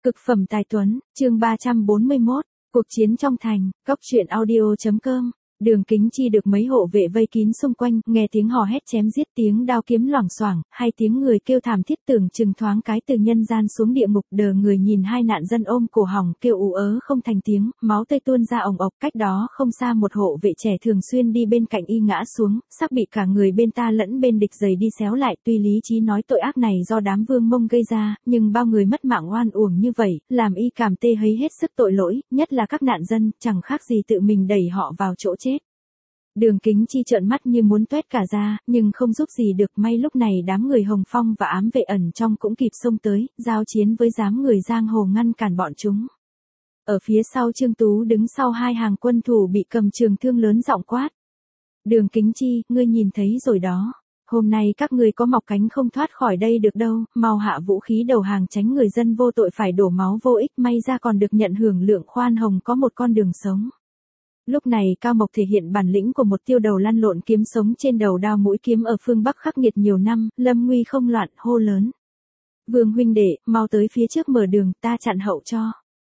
Cực phẩm tài tuấn, chương 341, cuộc chiến trong thành, cóc truyện audio.com. Đường Kính Chi được mấy hộ vệ vây kín xung quanh, nghe tiếng hò hét chém giết, tiếng đao kiếm loảng xoảng, hay tiếng người kêu thảm thiết, tưởng chừng thoáng cái từ nhân gian xuống địa ngục. Đờ người nhìn hai nạn dân ôm cổ họng kêu ú ớ không thành tiếng, máu tươi tuôn ra ồng ộc. Cách đó không xa một hộ vệ trẻ thường xuyên đi bên cạnh y ngã xuống, sắp bị cả người bên ta lẫn bên địch giày đi xéo lại. Tuy lý trí nói tội ác này do đám Vương Mông gây ra, nhưng bao người mất mạng oan uổng như vậy, làm y cảm tê thấy hết sức tội lỗi, nhất là các nạn dân, chẳng khác gì tự mình đẩy họ vào chỗ chết. Đường Kính Chi trợn mắt như muốn toét cả ra, nhưng không giúp gì được. May lúc này đám người Hồng Phong và ám vệ ẩn trong cũng kịp xông tới, giao chiến với đám người giang hồ ngăn cản bọn chúng. Ở phía sau Trương Tú đứng sau hai hàng quân thủ bị cầm trường thương lớn giọng quát. Đường Kính Chi, ngươi nhìn thấy rồi đó. Hôm nay các ngươi có mọc cánh không thoát khỏi đây được đâu, mau hạ vũ khí đầu hàng, tránh người dân vô tội phải đổ máu vô ích, may ra còn được nhận hưởng lượng khoan hồng, có một con đường sống. Lúc này Cao Mộc thể hiện bản lĩnh của một tiêu đầu lăn lộn kiếm sống trên đầu đao mũi kiếm ở phương Bắc khắc nghiệt nhiều năm, lâm nguy không loạn, hô lớn. Vương huynh đệ, mau tới phía trước mở đường, ta chặn hậu cho.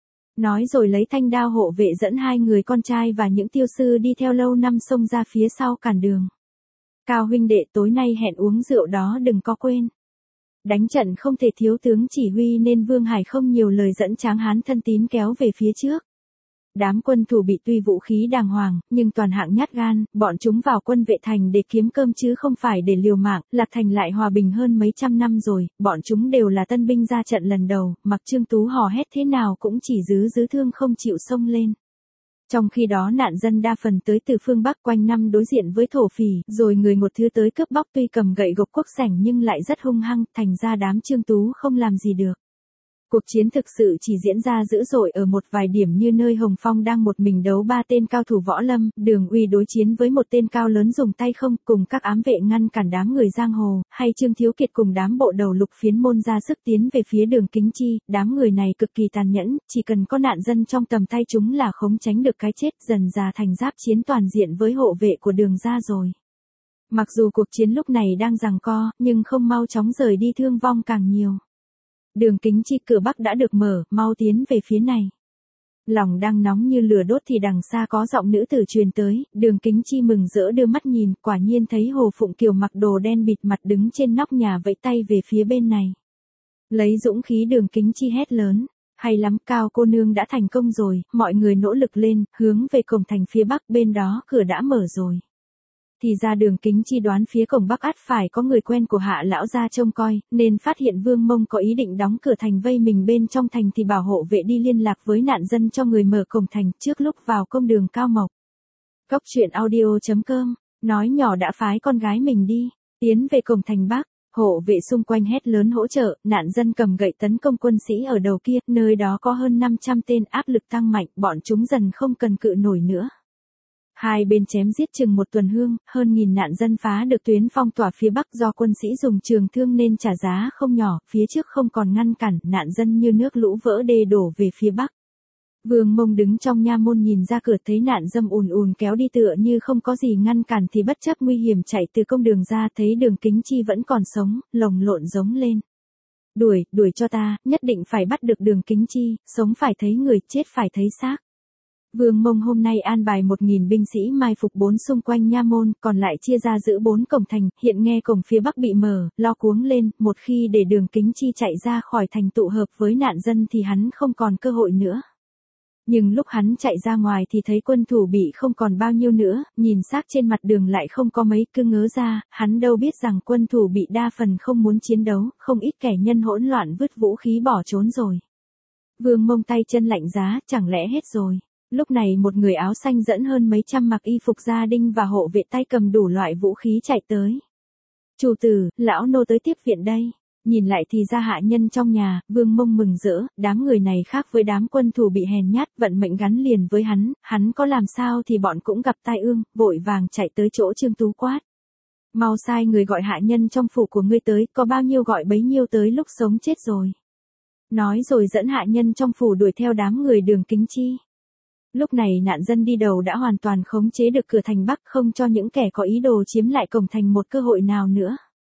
Nói rồi lấy thanh đao hộ vệ dẫn hai người con trai và những tiêu sư đi theo lâu năm xông ra phía sau cản đường. Cao huynh đệ, tối nay hẹn uống rượu đó đừng có quên. Đánh trận không thể thiếu tướng chỉ huy nên Vương Hải không nhiều lời dẫn Tráng Hán thân tín kéo về phía trước. Đám quân thủ bị tuy vũ khí đàng hoàng, nhưng toàn hạng nhát gan, bọn chúng vào quân vệ thành để kiếm cơm chứ không phải để liều mạng. Lạc Thành lại hòa bình hơn mấy trăm năm rồi, bọn chúng đều là tân binh ra trận lần đầu, mặc Trương Tú hò hét thế nào cũng chỉ giữ thương không chịu xông lên. Trong khi đó nạn dân đa phần tới từ phương Bắc quanh năm đối diện với thổ phỉ, rồi người một thứ tới cướp bóc, tuy cầm gậy gộc cuốc sẻng nhưng lại rất hung hăng, thành ra đám Trương Tú không làm gì được. Cuộc chiến thực sự chỉ diễn ra dữ dội ở một vài điểm, như nơi Hồng Phong đang một mình đấu ba tên cao thủ võ lâm, Đường Uy đối chiến với một tên cao lớn dùng tay không, cùng các ám vệ ngăn cản đám người giang hồ, hay Trương Thiếu Kiệt cùng đám bộ đầu Lục Phiến môn ra sức tiến về phía Đường Kính Chi. Đám người này cực kỳ tàn nhẫn, chỉ cần có nạn dân trong tầm tay chúng là không tránh được cái chết, dần ra thành giáp chiến toàn diện với hộ vệ của Đường gia rồi. Mặc dù cuộc chiến lúc này đang giằng co, nhưng không mau chóng rời đi, thương vong càng nhiều. Đường Kính Chi, cửa Bắc đã được mở, mau tiến về phía này. Lòng đang nóng như lửa đốt thì đằng xa có giọng nữ tử truyền tới. Đường Kính Chi mừng rỡ đưa mắt nhìn, quả nhiên thấy Hồ Phụng Kiều mặc đồ đen bịt mặt đứng trên nóc nhà vẫy tay về phía bên này. Lấy dũng khí, Đường Kính Chi hét lớn. Hay lắm, Cao cô nương đã thành công rồi, mọi người nỗ lực lên, hướng về cổng thành phía Bắc, bên đó cửa đã mở rồi. Thì ra Đường Kính Chi đoán phía cổng Bắc ắt phải có người quen của Hạ lão gia trông coi, nên phát hiện Vương Mông có ý định đóng cửa thành vây mình bên trong thành thì bảo hộ vệ đi liên lạc với nạn dân cho người mở cổng thành trước lúc vào công đường Cao Mộc. Cóc truyện audio.com, nói nhỏ đã phái con gái mình đi, tiến về cổng thành Bắc. Hộ vệ xung quanh hét lớn hỗ trợ, nạn dân cầm gậy tấn công quân sĩ ở đầu kia, nơi đó có hơn 500 tên, áp lực tăng mạnh, bọn chúng dần không cần cự nổi nữa. Hai bên chém giết chừng một tuần hương, hơn nghìn nạn dân phá được tuyến phong tỏa phía Bắc, do quân sĩ dùng trường thương nên trả giá không nhỏ, phía trước không còn ngăn cản, nạn dân như nước lũ vỡ đê đổ về phía Bắc. Vương Mông đứng trong nha môn nhìn ra cửa, thấy nạn dân ùn kéo đi tựa như không có gì ngăn cản thì bất chấp nguy hiểm chạy từ công đường ra, thấy Đường Kính Chi vẫn còn sống, lồng lộn giống lên. Đuổi cho ta, nhất định phải bắt được Đường Kính Chi, sống phải thấy người, chết phải thấy xác. Vương Mông hôm nay an bài 1.000 binh sĩ mai phục 4 xung quanh nha môn, còn lại chia ra giữ 4 cổng thành. Hiện nghe cổng phía Bắc bị mở, lo cuống lên, một khi để Đường Kính Chi chạy ra khỏi thành tụ hợp với nạn dân thì hắn không còn cơ hội nữa. Nhưng lúc hắn chạy ra ngoài thì thấy quân thủ bị không còn bao nhiêu nữa, nhìn xác trên mặt đường lại không có mấy, cứ ngớ ra, hắn đâu biết rằng quân thủ bị đa phần không muốn chiến đấu, không ít kẻ nhân hỗn loạn vứt vũ khí bỏ trốn rồi. Vương Mông tay chân lạnh giá, chẳng lẽ hết rồi. Lúc này một người áo xanh dẫn hơn mấy trăm mặc y phục gia đình và hộ vệ tay cầm đủ loại vũ khí chạy tới. Chủ tử, lão nô tới tiếp viện đây. Nhìn lại thì ra hạ nhân trong nhà, Vương Mông mừng rỡ, đám người này khác với đám quân thủ bị hèn nhát, vận mệnh gắn liền với hắn có làm sao thì bọn cũng gặp tai ương, vội vàng chạy tới chỗ Trương Tú quát. Mau sai người gọi hạ nhân trong phủ của ngươi tới, có bao nhiêu gọi bấy nhiêu tới, lúc sống chết rồi. Nói rồi dẫn hạ nhân trong phủ đuổi theo đám người Đường Kính Chi. Lúc này nạn dân đi đầu đã hoàn toàn khống chế được cửa thành Bắc, không cho những kẻ có ý đồ chiếm lại cổng thành một cơ hội nào nữa.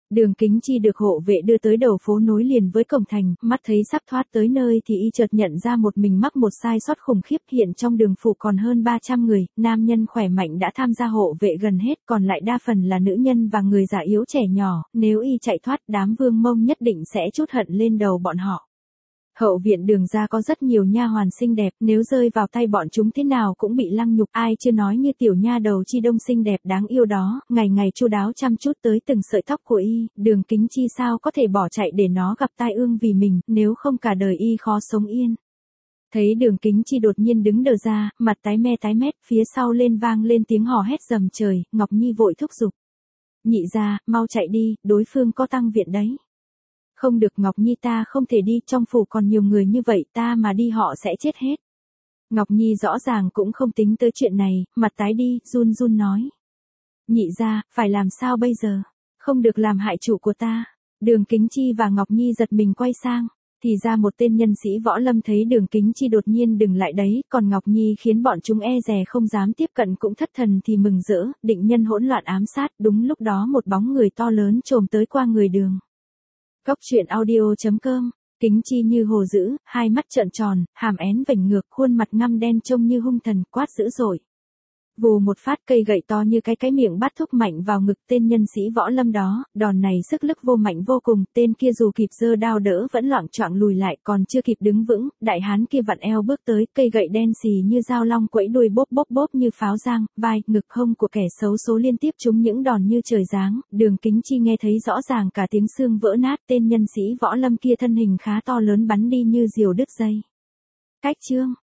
Đường Kính Chi được hộ vệ đưa tới đầu phố nối liền với cổng thành, mắt thấy sắp thoát tới nơi thì y chợt nhận ra một mình mắc một sai sót khủng khiếp, hiện trong đường phủ còn hơn 300 người, nam nhân khỏe mạnh đã tham gia hộ vệ gần hết, còn lại đa phần là nữ nhân và người già yếu trẻ nhỏ, nếu y chạy thoát đám Vương Mông nhất định sẽ trút hận lên đầu bọn họ. Hậu viện Đường gia có rất nhiều nha hoàn xinh đẹp, nếu rơi vào tay bọn chúng thế nào cũng bị lăng nhục, ai chưa nói như tiểu nha đầu Chi Đông xinh đẹp đáng yêu đó, ngày ngày chu đáo chăm chút tới từng sợi tóc của y, Đường Kính Chi sao có thể bỏ chạy để nó gặp tai ương vì mình, nếu không cả đời y khó sống yên. Thấy Đường Kính Chi đột nhiên đứng đờ ra, mặt tái mét, phía sau lên vang lên tiếng hò hét rầm trời, Ngọc Nhi vội thúc giục. Nhị gia, mau chạy đi, đối phương có tăng viện đấy. Không được Ngọc Nhi, ta không thể đi, trong phủ còn nhiều người như vậy, ta mà đi họ sẽ chết hết. Ngọc Nhi rõ ràng cũng không tính tới chuyện này, mặt tái đi, run run nói. Nhị gia, phải làm sao bây giờ? Không được làm hại chủ của ta. Đường Kính Chi và Ngọc Nhi giật mình quay sang. Thì ra một tên nhân sĩ võ lâm thấy Đường Kính Chi đột nhiên dừng lại đấy, còn Ngọc Nhi khiến bọn chúng e dè không dám tiếp cận cũng thất thần thì mừng rỡ, định nhân hỗn loạn ám sát, đúng lúc đó một bóng người to lớn chồm tới qua người Đường. Cốc truyện audio.com, Kính Chi như hồ dữ, hai mắt trợn tròn, hàm én vểnh ngược, khuôn mặt ngăm đen trông như hung thần, quát dữ dội. Vù một phát, cây gậy to như cái miệng bắt thúc mạnh vào ngực tên nhân sĩ võ lâm đó, đòn này sức lực vô mạnh vô cùng, tên kia dù kịp giơ đao đỡ vẫn loạng choạng lùi lại, còn chưa kịp đứng vững, đại hán kia vặn eo bước tới, cây gậy đen xì như dao long quẫy đuôi bốp như pháo giang, vai, ngực hông của kẻ xấu số liên tiếp trúng những đòn như trời giáng, Đường Kính Chi nghe thấy rõ ràng cả tiếng xương vỡ nát, tên nhân sĩ võ lâm kia thân hình khá to lớn bắn đi như diều đứt dây. Cách chương